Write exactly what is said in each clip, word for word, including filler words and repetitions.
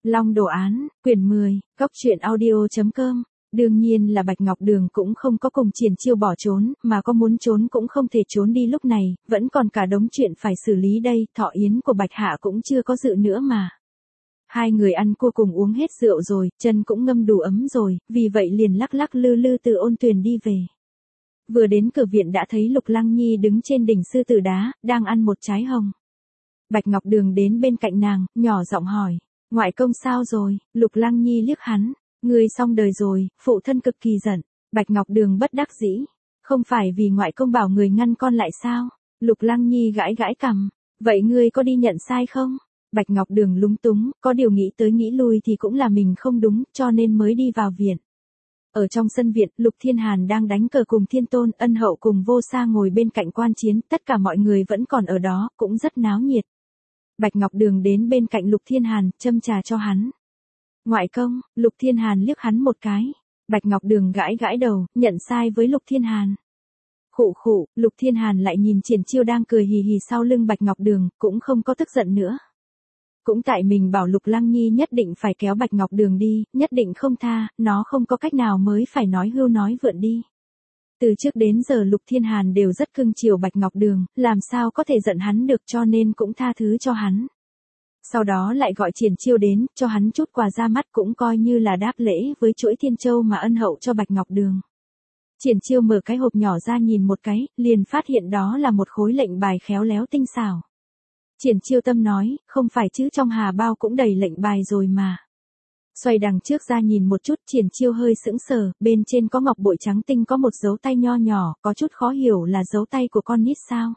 Long đồ án, quyển mười, góc truyện audio chấm com. Đương nhiên là Bạch Ngọc Đường cũng không có cùng Triển Chiêu bỏ trốn, mà có muốn trốn cũng không thể trốn đi lúc này, vẫn còn cả đống chuyện phải xử lý đây, thọ yến của Bạch Hạ cũng chưa có dự nữa mà. Hai người ăn cua cùng uống hết rượu rồi, chân cũng ngâm đủ ấm rồi, vì vậy liền lắc lắc lư lư từ ôn tuyền đi về. Vừa đến cửa viện đã thấy Lục Lăng Nhi đứng trên đỉnh sư tử đá, đang ăn một trái hồng. Bạch Ngọc Đường đến bên cạnh nàng, nhỏ giọng hỏi, ngoại công sao rồi? Lục Lăng Nhi liếc hắn, người xong đời rồi, phụ thân cực kỳ giận. Bạch Ngọc Đường bất đắc dĩ, không phải vì ngoại công bảo người ngăn con lại sao? Lục Lăng Nhi gãi gãi cằm, vậy ngươi có đi nhận sai không? Bạch Ngọc Đường lúng túng, có điều nghĩ tới nghĩ lui thì cũng là mình không đúng, cho nên mới đi vào viện. Ở trong sân viện, Lục Thiên Hàn đang đánh cờ cùng Thiên Tôn, Ân Hậu cùng Vô Sa ngồi bên cạnh quan chiến, tất cả mọi người vẫn còn ở đó, cũng rất náo nhiệt. Bạch Ngọc Đường đến bên cạnh Lục Thiên Hàn, châm trà cho hắn. Ngoại công, Lục Thiên Hàn liếc hắn một cái. Bạch Ngọc Đường gãi gãi đầu, nhận sai với Lục Thiên Hàn. Khụ khụ, Lục Thiên Hàn lại nhìn Triển Chiêu đang cười hì hì sau lưng Bạch Ngọc Đường, cũng không có tức giận nữa. Cũng tại mình bảo Lục Lăng Nhi nhất định phải kéo Bạch Ngọc Đường đi, nhất định không tha, nó không có cách nào mới phải nói hưu nói vượn đi. Từ trước đến giờ Lục Thiên Hàn đều rất cưng chiều Bạch Ngọc Đường, làm sao có thể giận hắn được, cho nên cũng tha thứ cho hắn. Sau đó lại gọi Triển Chiêu đến, cho hắn chút quà ra mắt cũng coi như là đáp lễ với chuỗi Thiên Châu mà Ân Hậu cho Bạch Ngọc Đường. Triển Chiêu mở cái hộp nhỏ ra nhìn một cái, liền phát hiện đó là một khối lệnh bài khéo léo tinh xảo. Triển Chiêu tâm nói, không phải chứ, trong hà bao cũng đầy lệnh bài rồi mà. Xoay đằng trước ra nhìn một chút, Triển Chiêu hơi sững sờ, bên trên có ngọc bội trắng tinh, có một dấu tay nho nhỏ, có chút khó hiểu là dấu tay của con nít sao?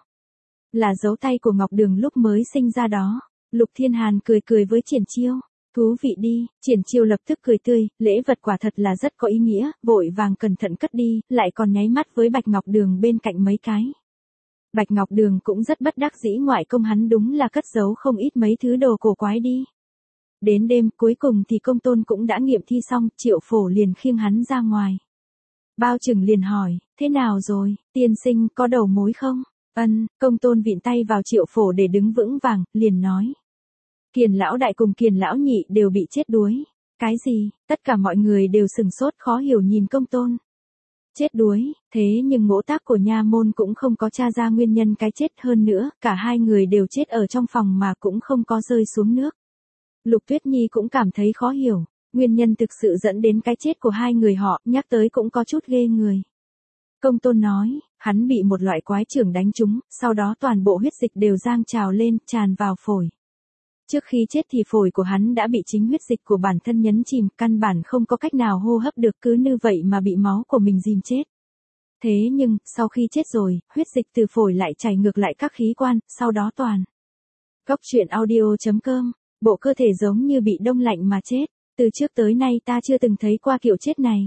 Là dấu tay của Ngọc Đường lúc mới sinh ra đó. Lục Thiên Hàn cười cười với Triển Chiêu. Thú vị đi, Triển Chiêu lập tức cười tươi, lễ vật quả thật là rất có ý nghĩa, vội vàng cẩn thận cất đi, lại còn nháy mắt với Bạch Ngọc Đường bên cạnh mấy cái. Bạch Ngọc Đường cũng rất bất đắc dĩ, ngoại công hắn đúng là cất giấu không ít mấy thứ đồ cổ quái đi. Đến đêm, cuối cùng thì Công Tôn cũng đã nghiệm thi xong, Triệu Phổ liền khiêng hắn ra ngoài. Bao Trừng liền hỏi, thế nào rồi, tiên sinh, có đầu mối không? Ân, Công Tôn vịn tay vào Triệu Phổ để đứng vững vàng, liền nói. Kiền lão đại cùng Kiền lão nhị đều bị chết đuối. Cái gì? Tất cả mọi người đều sừng sốt khó hiểu nhìn Công Tôn. Chết đuối, thế nhưng ngỗ tác của nha môn cũng không có tra ra nguyên nhân cái chết, hơn nữa, cả hai người đều chết ở trong phòng mà cũng không có rơi xuống nước. Lục Tuyết Nhi cũng cảm thấy khó hiểu, nguyên nhân thực sự dẫn đến cái chết của hai người họ, nhắc tới cũng có chút ghê người. Công Tôn nói, hắn bị một loại quái chưởng đánh trúng, sau đó toàn bộ huyết dịch đều dâng trào lên, tràn vào phổi. Trước khi chết thì phổi của hắn đã bị chính huyết dịch của bản thân nhấn chìm, căn bản không có cách nào hô hấp được, cứ như vậy mà bị máu của mình dìm chết. Thế nhưng, sau khi chết rồi, huyết dịch từ phổi lại chảy ngược lại các khí quan, sau đó toàn. Góc truyện audio chấm com, bộ cơ thể giống như bị đông lạnh mà chết, từ trước tới nay ta chưa từng thấy qua kiểu chết này.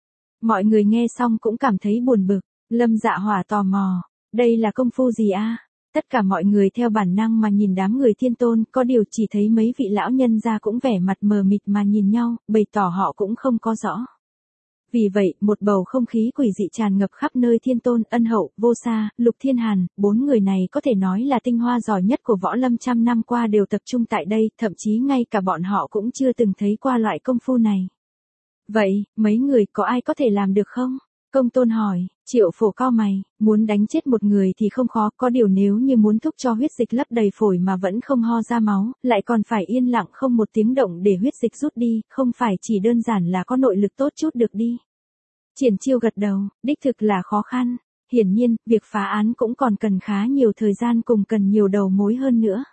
Mọi người nghe xong cũng cảm thấy buồn bực, Lâm Dạ Hỏa tò mò, đây là công phu gì a? Tất cả mọi người theo bản năng mà nhìn đám người Thiên Tôn, có điều chỉ thấy mấy vị lão nhân gia cũng vẻ mặt mờ mịt mà nhìn nhau, bày tỏ họ cũng không có rõ. Vì vậy, một bầu không khí quỷ dị tràn ngập khắp nơi. Thiên Tôn, Ân Hậu, Vô Sa, Lục Thiên Hàn, bốn người này có thể nói là tinh hoa giỏi nhất của võ lâm trăm năm qua đều tập trung tại đây, thậm chí ngay cả bọn họ cũng chưa từng thấy qua loại công phu này. Vậy, mấy người có ai có thể làm được không? Công Tôn hỏi. Triệu Phổ cau mày, muốn đánh chết một người thì không khó, có điều nếu như muốn thúc cho huyết dịch lấp đầy phổi mà vẫn không ho ra máu, lại còn phải yên lặng không một tiếng động để huyết dịch rút đi, không phải chỉ đơn giản là có nội lực tốt chút được đi. Triển Chiêu gật đầu, đích thực là khó khăn. Hiển nhiên, việc phá án cũng còn cần khá nhiều thời gian cùng cần nhiều đầu mối hơn nữa.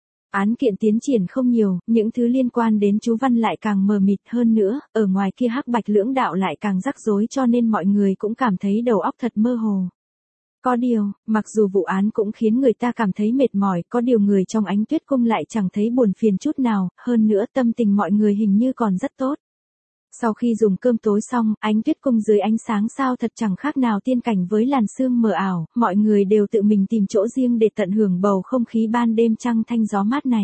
Án kiện tiến triển không nhiều, những thứ liên quan đến chú văn lại càng mờ mịt hơn nữa, ở ngoài kia hắc bạch lưỡng đạo lại càng rắc rối, cho nên mọi người cũng cảm thấy đầu óc thật mơ hồ. Có điều, mặc dù vụ án cũng khiến người ta cảm thấy mệt mỏi, có điều người trong Ánh Tuyết Cung lại chẳng thấy buồn phiền chút nào, hơn nữa tâm tình mọi người hình như còn rất tốt. Sau khi dùng cơm tối xong, Ánh Tuyết Cung dưới ánh sáng sao thật chẳng khác nào tiên cảnh với làn sương mờ ảo, mọi người đều tự mình tìm chỗ riêng để tận hưởng bầu không khí ban đêm trăng thanh gió mát này.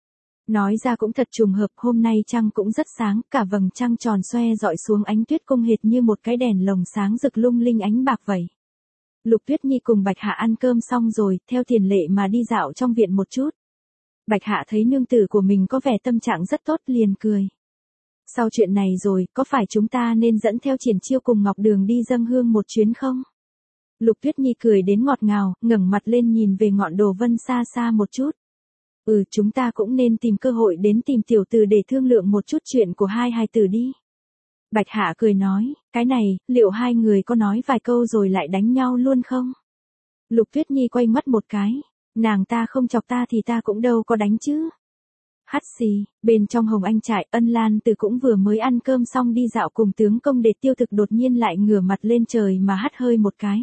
Nói ra cũng thật trùng hợp, hôm nay trăng cũng rất sáng, cả vầng trăng tròn xoe dọi xuống Ánh Tuyết Cung hệt như một cái đèn lồng sáng rực lung linh ánh bạc vậy. Lục Tuyết Nhi cùng Bạch Hạ ăn cơm xong rồi, theo tiền lệ mà đi dạo trong viện một chút. Bạch Hạ thấy nương tử của mình có vẻ tâm trạng rất tốt liền cười. Sau chuyện này rồi, có phải chúng ta nên dẫn theo Triển Chiêu cùng Ngọc Đường đi dâng hương một chuyến không? Lục Tuyết Nhi cười đến ngọt ngào, ngẩng mặt lên nhìn về ngọn Đồ Vân xa xa một chút. Ừ, chúng ta cũng nên tìm cơ hội đến tìm tiểu tử để thương lượng một chút chuyện của hai hài tử đi. Bạch Hạ cười nói, cái này, liệu hai người có nói vài câu rồi lại đánh nhau luôn không? Lục Tuyết Nhi quay mắt một cái, nàng ta không chọc ta thì ta cũng đâu có đánh chứ. Hắt xì, bên trong Hồng Anh trại, Ân Lan Từ cũng vừa mới ăn cơm xong đi dạo cùng tướng công để Tiêu Thực đột nhiên lại ngửa mặt lên trời mà hắt hơi một cái.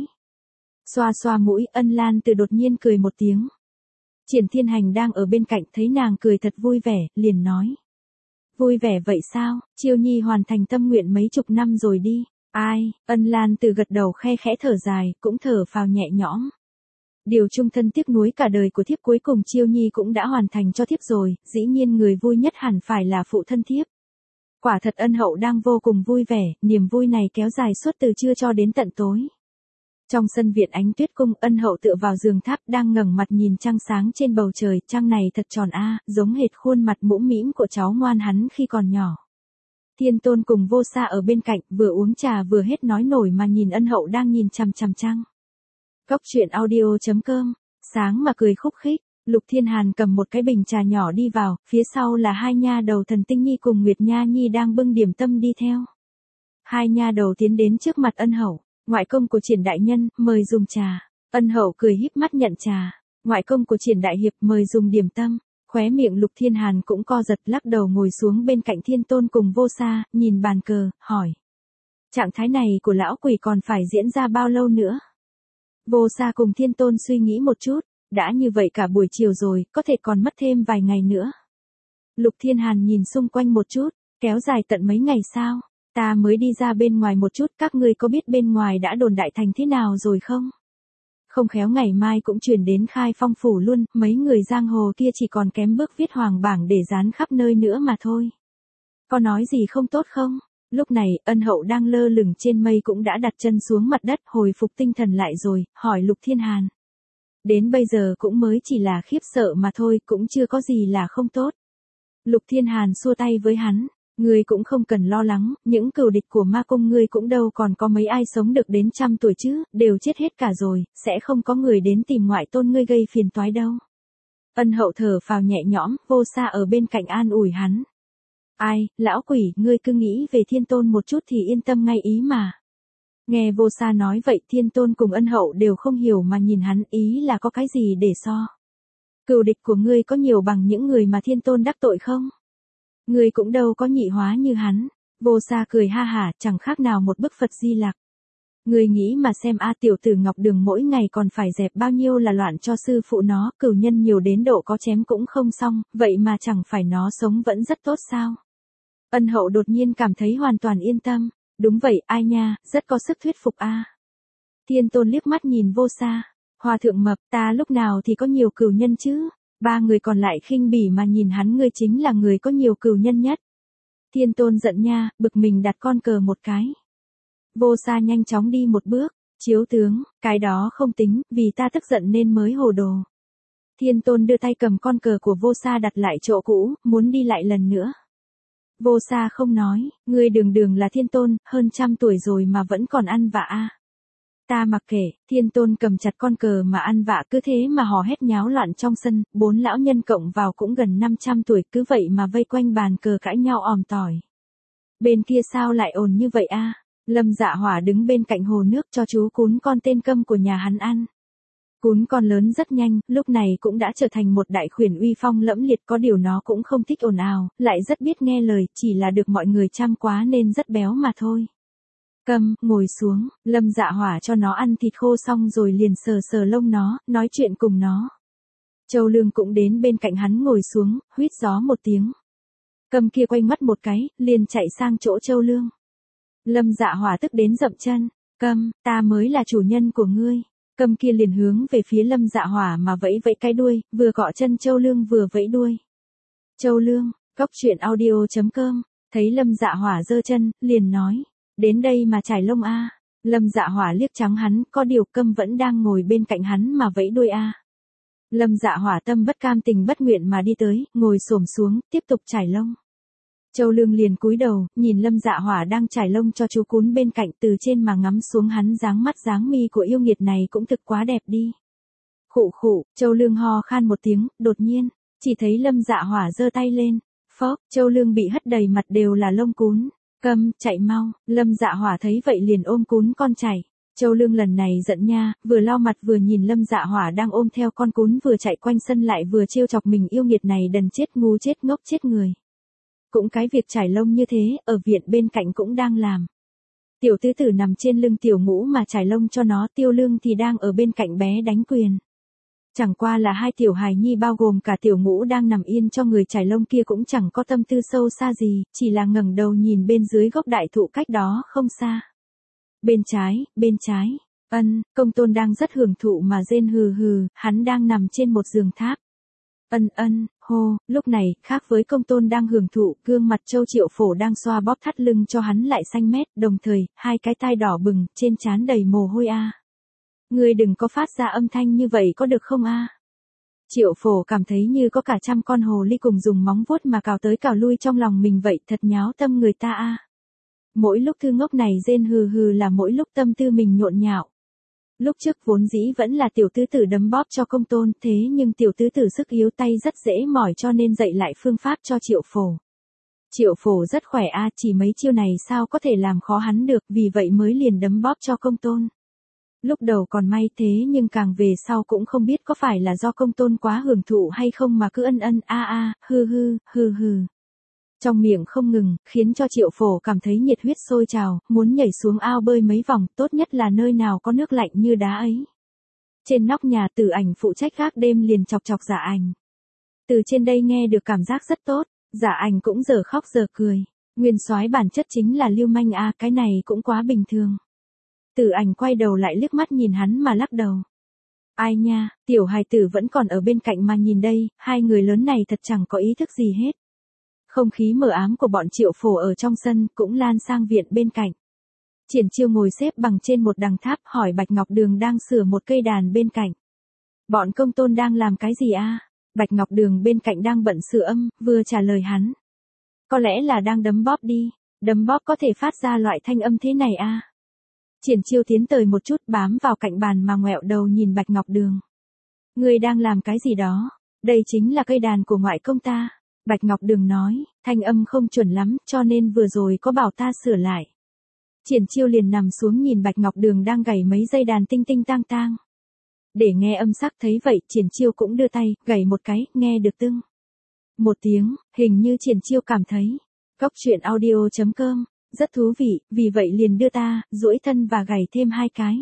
Xoa xoa mũi, Ân Lan Từ đột nhiên cười một tiếng. Triển Thiên Hành đang ở bên cạnh thấy nàng cười thật vui vẻ, liền nói. Vui vẻ vậy sao, Chiêu Nhi hoàn thành tâm nguyện mấy chục năm rồi đi. Ai, Ân Lan Từ gật đầu khe khẽ thở dài, cũng thở phào nhẹ nhõm. Điều chung thân tiếc nuối cả đời của thiếp cuối cùng Chiêu Nhi cũng đã hoàn thành cho thiếp rồi, dĩ nhiên người vui nhất hẳn phải là phụ thân thiếp. Quả thật Ân hậu đang vô cùng vui vẻ, niềm vui này kéo dài suốt từ trưa cho đến tận tối. Trong sân viện Ánh Tuyết cung, Ân hậu tựa vào giường tháp đang ngẩng mặt nhìn trăng sáng trên bầu trời, trăng này thật tròn a, giống hệt khuôn mặt mũm mĩm của cháu ngoan hắn khi còn nhỏ. Thiên Tôn cùng Vô Sa ở bên cạnh, vừa uống trà vừa hết nói nổi mà nhìn Ân hậu đang nhìn chằm chằm trăng. Cốc truyện audio chấm com, sáng mà cười khúc khích, Lục Thiên Hàn cầm một cái bình trà nhỏ đi vào, phía sau là hai nha đầu Thần Tinh Nhi cùng Nguyệt Nha Nhi đang bưng điểm tâm đi theo. Hai nha đầu tiến đến trước mặt Ân hậu, ngoại công của Triển đại nhân, mời dùng trà. Ân hậu cười híp mắt nhận trà, ngoại công của Triển đại hiệp mời dùng điểm tâm. Khóe miệng Lục Thiên Hàn cũng co giật, lắc đầu ngồi xuống bên cạnh Thiên Tôn cùng Vô Sa, nhìn bàn cờ, hỏi. Trạng thái này của lão quỷ còn phải diễn ra bao lâu nữa? Vô Sa cùng Thiên Tôn suy nghĩ một chút, đã như vậy cả buổi chiều rồi, có thể còn mất thêm vài ngày nữa. Lục Thiên Hàn nhìn xung quanh một chút, kéo dài tận mấy ngày sao? Ta mới đi ra bên ngoài một chút, các ngươi có biết bên ngoài đã đồn đại thành thế nào rồi không? Không khéo ngày mai cũng truyền đến Khai Phong phủ luôn, mấy người giang hồ kia chỉ còn kém bước viết hoàng bảng để dán khắp nơi nữa mà thôi. Có nói gì không tốt không? Lúc này, Ân hậu đang lơ lửng trên mây cũng đã đặt chân xuống mặt đất, hồi phục tinh thần lại rồi, hỏi Lục Thiên Hàn. Đến bây giờ cũng mới chỉ là khiếp sợ mà thôi, cũng chưa có gì là không tốt. Lục Thiên Hàn xua tay với hắn, ngươi cũng không cần lo lắng, những cừu địch của ma cung ngươi cũng đâu còn có mấy ai sống được đến trăm tuổi chứ, đều chết hết cả rồi, sẽ không có người đến tìm ngoại tôn ngươi gây phiền toái đâu. Ân hậu thở phào nhẹ nhõm, Vô Sa ở bên cạnh an ủi hắn. Ai, lão quỷ, ngươi cứ nghĩ về Thiên Tôn một chút thì yên tâm ngay ý mà. Nghe Vô Sa nói vậy, Thiên Tôn cùng Ân hậu đều không hiểu mà nhìn hắn, ý là có cái gì để so. Cừu địch của ngươi có nhiều bằng những người mà Thiên Tôn đắc tội không? Ngươi cũng đâu có nhị hóa như hắn. Vô Sa cười ha hả, chẳng khác nào một bức Phật Di Lặc. Ngươi nghĩ mà xem a, tiểu tử Ngọc Đường mỗi ngày còn phải dẹp bao nhiêu là loạn cho sư phụ nó, cửu nhân nhiều đến độ có chém cũng không xong, vậy mà chẳng phải nó sống vẫn rất tốt sao? Ân hậu đột nhiên cảm thấy hoàn toàn yên tâm. Đúng vậy, ai nha, rất có sức thuyết phục a. Thiên Tôn liếc mắt nhìn Vô Sa. Hòa thượng mập, ta lúc nào thì có nhiều cửu nhân chứ? Ba người còn lại khinh bỉ mà nhìn hắn, ngươi chính là người có nhiều cửu nhân nhất. Thiên Tôn giận nha, bực mình đặt con cờ một cái. Vô Sa nhanh chóng đi một bước, chiếu tướng, cái đó không tính, vì ta tức giận nên mới hồ đồ. Thiên Tôn đưa tay cầm con cờ của Vô Sa đặt lại chỗ cũ, muốn đi lại lần nữa. Vô Sa không nói, ngươi đường đường là Thiên Tôn, hơn trăm tuổi rồi mà vẫn còn ăn vạ a. Ta mặc kệ, Thiên Tôn cầm chặt con cờ mà ăn vạ, cứ thế mà hò hét nháo loạn trong sân, bốn lão nhân cộng vào cũng gần năm trăm tuổi, cứ vậy mà vây quanh bàn cờ cãi nhau òm tỏi. Bên kia sao lại ồn như vậy a? Lâm Dạ Hỏa đứng bên cạnh hồ nước cho chú cún con tên câm của nhà hắn ăn. Cún con lớn rất nhanh, lúc này cũng đã trở thành một đại khuyển uy phong lẫm liệt, có điều nó cũng không thích ồn ào, lại rất biết nghe lời, chỉ là được mọi người chăm quá nên rất béo mà thôi. Câm, ngồi xuống, Lâm Dạ Hỏa cho nó ăn thịt khô xong rồi liền sờ sờ lông nó, nói chuyện cùng nó. Châu Lương cũng đến bên cạnh hắn ngồi xuống, huýt gió một tiếng. Câm kia quay mắt một cái, liền chạy sang chỗ Châu Lương. Lâm Dạ Hỏa tức đến dậm chân, Câm, ta mới là chủ nhân của ngươi. Câm kia liền hướng về phía Lâm Dạ Hỏa mà vẫy vẫy cái đuôi, vừa cọ chân Châu Lương vừa vẫy đuôi. Châu Lương, cốc truyện audio chấm com, thấy Lâm Dạ Hỏa giơ chân, liền nói, đến đây mà trải lông a. Lâm Dạ Hỏa liếc trắng hắn, có điều Câm vẫn đang ngồi bên cạnh hắn mà vẫy đuôi a. Lâm Dạ Hỏa tâm bất cam tình bất nguyện mà đi tới, ngồi xổm xuống, tiếp tục trải lông. Châu Lương liền cúi đầu, nhìn Lâm Dạ Hỏa đang trải lông cho chú cún bên cạnh, từ trên mà ngắm xuống hắn, dáng mắt dáng mi của yêu nghiệt này cũng thực quá đẹp đi. Khụ khụ, Châu Lương ho khan một tiếng, đột nhiên, chỉ thấy Lâm Dạ Hỏa giơ tay lên. Phốc, Châu Lương bị hất đầy mặt đều là lông cún. Câm, chạy mau. Lâm Dạ Hỏa thấy vậy liền ôm cún con chạy. Châu Lương lần này giận nha, vừa lau mặt vừa nhìn Lâm Dạ Hỏa đang ôm theo con cún vừa chạy quanh sân lại vừa trêu chọc mình, yêu nghiệt này đần chết, ngu chết, ngốc chết người. Cũng cái việc trải lông như thế, ở viện bên cạnh cũng đang làm. Tiểu tứ tử nằm trên lưng Tiểu Ngũ mà trải lông cho nó, Tiêu Lương thì đang ở bên cạnh bé đánh quyền. Chẳng qua là hai tiểu hài nhi bao gồm cả Tiểu Ngũ đang nằm yên cho người trải lông kia cũng chẳng có tâm tư sâu xa gì, chỉ là ngẩng đầu nhìn bên dưới gốc đại thụ cách đó không xa. Bên trái, bên trái, Ân, Công Tôn đang rất hưởng thụ mà rên hừ hừ, hắn đang nằm trên một giường tháp. Ân ân, hô, lúc này, khác với Công Tôn đang hưởng thụ, gương mặt Châu Triệu Phổ đang xoa bóp thắt lưng cho hắn lại xanh mét, đồng thời, hai cái tai đỏ bừng, trên trán đầy mồ hôi a. Ngươi đừng có phát ra âm thanh như vậy có được không a? Triệu Phổ cảm thấy như có cả trăm con hồ ly cùng dùng móng vuốt mà cào tới cào lui trong lòng mình vậy, thật nháo tâm người ta a. Mỗi lúc thư ngốc này rên hừ hừ là mỗi lúc tâm tư mình nhộn nhạo. Lúc trước vốn dĩ vẫn là tiểu tứ tử đấm bóp cho Công Tôn, thế nhưng tiểu tứ tử sức yếu tay rất dễ mỏi cho nên dạy lại phương pháp cho Triệu Phổ. Triệu Phổ rất khỏe a, chỉ mấy chiêu này sao có thể làm khó hắn được, vì vậy mới liền đấm bóp cho Công Tôn. Lúc đầu còn may, thế nhưng càng về sau cũng không biết có phải là do Công Tôn quá hưởng thụ hay không mà cứ ân ân a a, hư hư, hư hư. Trong miệng không ngừng, khiến cho Triệu Phổ cảm thấy nhiệt huyết sôi trào, muốn nhảy xuống ao bơi mấy vòng, tốt nhất là nơi nào có nước lạnh như đá ấy. Trên nóc nhà Tử Ảnh phụ trách gác đêm liền chọc chọc Dạ Ảnh. Từ trên đây nghe được cảm giác rất tốt, Dạ Ảnh cũng giờ khóc giờ cười. Nguyên soái bản chất chính là lưu manh a, cái này cũng quá bình thường. Tử Ảnh quay đầu lại liếc mắt nhìn hắn mà lắc đầu. Ai nha, tiểu hài tử vẫn còn ở bên cạnh mà nhìn đây, hai người lớn này thật chẳng có ý thức gì hết. Không khí mờ ám của bọn Triệu Phổ ở trong sân cũng lan sang viện bên cạnh. Triển Chiêu ngồi xếp bằng trên một đằng tháp hỏi Bạch Ngọc Đường đang sửa một cây đàn bên cạnh. Bọn Công Tôn đang làm cái gì a? Bạch Ngọc Đường bên cạnh đang bận sửa âm, vừa trả lời hắn. Có lẽ là đang đấm bóp đi, đấm bóp có thể phát ra loại thanh âm thế này a. Triển Chiêu tiến tới một chút bám vào cạnh bàn mà ngoẹo đầu nhìn Bạch Ngọc Đường. Ngươi đang làm cái gì đó? Đây chính là cây đàn của ngoại công ta. Bạch Ngọc Đường nói, thanh âm không chuẩn lắm, cho nên vừa rồi có bảo ta sửa lại. Triển Chiêu liền nằm xuống nhìn Bạch Ngọc Đường đang gảy mấy dây đàn tinh tinh tang tang. Để nghe âm sắc thấy vậy, Triển Chiêu cũng đưa tay, gảy một cái, nghe được tưng một tiếng, hình như Triển Chiêu cảm thấy. Góc truyện audio chấm com, rất thú vị, vì vậy liền đưa ta, duỗi thân và gảy thêm hai cái.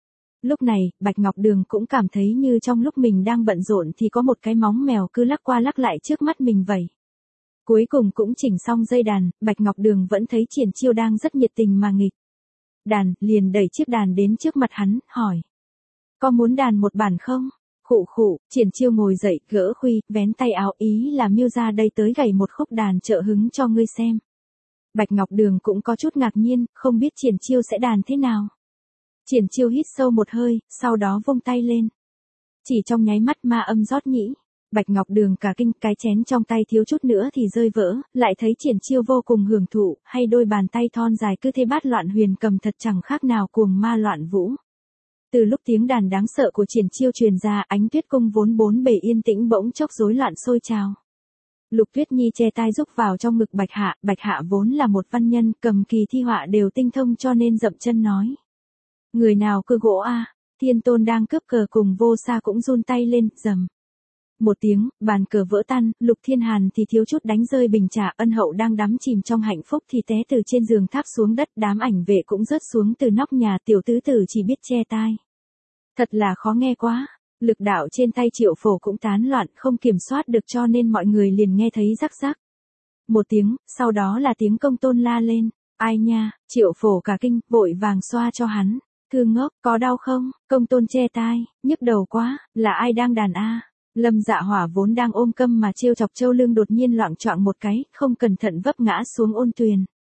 Lúc này, Bạch Ngọc Đường cũng cảm thấy như trong lúc mình đang bận rộn thì có một cái móng mèo cứ lắc qua lắc lại trước mắt mình vậy. Cuối cùng cũng chỉnh xong dây đàn, Bạch Ngọc Đường vẫn thấy Triển Chiêu đang rất nhiệt tình mà nghịch đàn, liền đẩy chiếc đàn đến trước mặt hắn, hỏi. Có muốn đàn một bản không? Khụ khụ, Triển Chiêu ngồi dậy, gỡ khuy, vén tay áo, ý là miêu ra đây tới gảy một khúc đàn trợ hứng cho ngươi xem. Bạch Ngọc Đường cũng có chút ngạc nhiên, không biết Triển Chiêu sẽ đàn thế nào. Triển Chiêu hít sâu một hơi, sau đó vung tay lên. Chỉ trong nháy mắt ma âm rót nhĩ. Bạch Ngọc Đường cả kinh, cái chén trong tay thiếu chút nữa thì rơi vỡ, lại thấy Triển Chiêu vô cùng hưởng thụ, hay đôi bàn tay thon dài cứ thế bát loạn huyền cầm thật chẳng khác nào cuồng ma loạn vũ. Từ lúc tiếng đàn đáng sợ của Triển Chiêu truyền ra, Ánh Tuyết cung vốn bốn bề yên tĩnh bỗng chốc rối loạn sôi trào. Lục Tuyết Nhi che tai rúc vào trong ngực Bạch Hạ, Bạch Hạ vốn là một văn nhân, cầm kỳ thi họa đều tinh thông cho nên dậm chân nói. Người nào cưa gỗ a? Thiên Tôn đang cướp cờ cùng Vô Sa cũng run tay lên, rầm. Một tiếng, bàn cờ vỡ tan, Lục Thiên Hàn thì thiếu chút đánh rơi bình trà, Ân Hậu đang đắm chìm trong hạnh phúc thì té từ trên giường tháp xuống đất, đám ảnh vệ cũng rớt xuống từ nóc nhà, tiểu tứ tử chỉ biết che tai. Thật là khó nghe quá. Lực đạo trên tay Triệu Phổ cũng tán loạn, không kiểm soát được cho nên mọi người liền nghe thấy rắc rắc. Một tiếng, sau đó là tiếng Công Tôn la lên. Ai nha, Triệu Phổ cả kinh, vội vàng xoa cho hắn. Thư ngốc, có đau không? Công Tôn che tai, nhức đầu quá, là ai đang đàn a? Lâm Dạ Hỏa vốn đang ôm câm mà trêu chọc Châu Lương đột nhiên loạng choạng một cái, không cẩn thận vấp ngã xuống ôn tuyền.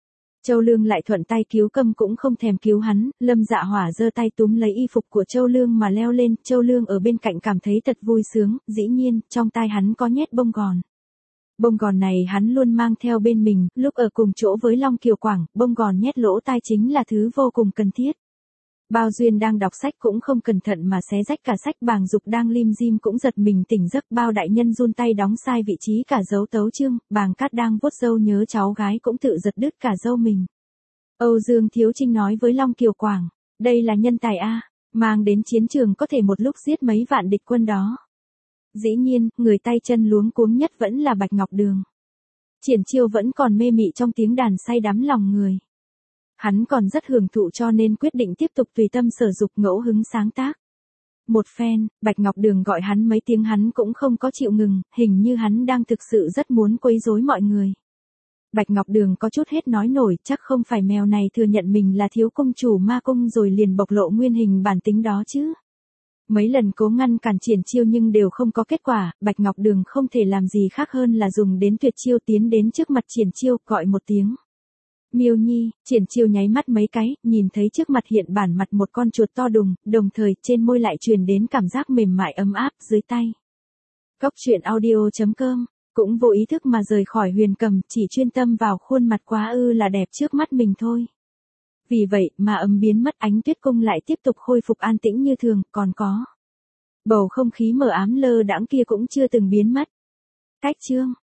Châu Lương lại thuận tay cứu Câm cũng không thèm cứu hắn, Lâm Dạ Hỏa giơ tay túm lấy y phục của Châu Lương mà leo lên, Châu Lương ở bên cạnh cảm thấy thật vui sướng, dĩ nhiên, trong tai hắn có nhét bông gòn. Bông gòn này hắn luôn mang theo bên mình, lúc ở cùng chỗ với Long Kiều Quảng, bông gòn nhét lỗ tai chính là thứ vô cùng cần thiết. Bao Duyên đang đọc sách cũng không cẩn thận mà xé rách cả sách, Bàng Dục đang lim dim cũng giật mình tỉnh giấc, Bao đại nhân run tay đóng sai vị trí cả dấu tấu chương, Bàng Cát đang vuốt râu nhớ cháu gái cũng tự giật đứt cả râu mình. Âu Dương Thiếu Trinh nói với Long Kiều Quảng, đây là nhân tài a, mang đến chiến trường có thể một lúc giết mấy vạn địch quân đó. Dĩ nhiên, người tay chân luống cuống nhất vẫn là Bạch Ngọc Đường. Triển Chiêu vẫn còn mê mị trong tiếng đàn say đắm lòng người. Hắn còn rất hưởng thụ cho nên quyết định tiếp tục tùy tâm sở dục ngẫu hứng sáng tác. Một phen, Bạch Ngọc Đường gọi hắn mấy tiếng hắn cũng không có chịu ngừng, hình như hắn đang thực sự rất muốn quấy rối mọi người. Bạch Ngọc Đường có chút hết nói nổi, chắc không phải mèo này thừa nhận mình là thiếu cung chủ ma cung rồi liền bộc lộ nguyên hình bản tính đó chứ. Mấy lần cố ngăn cản Triển Chiêu nhưng đều không có kết quả, Bạch Ngọc Đường không thể làm gì khác hơn là dùng đến tuyệt chiêu tiến đến trước mặt Triển Chiêu, gọi một tiếng. Miêu Nhi, Triển Chiêu nháy mắt mấy cái, nhìn thấy trước mặt hiện bản mặt một con chuột to đùng, đồng thời trên môi lại truyền đến cảm giác mềm mại ấm áp dưới tay. Cóc truyện audio chấm com, cũng vô ý thức mà rời khỏi Huyền Cầm, chỉ chuyên tâm vào khuôn mặt quá ư là đẹp trước mắt mình thôi. Vì vậy mà ấm biến mất, Ánh Tuyết Cung lại tiếp tục khôi phục an tĩnh như thường, còn có bầu không khí mờ ám lơ đãng kia cũng chưa từng biến mất. Cách chương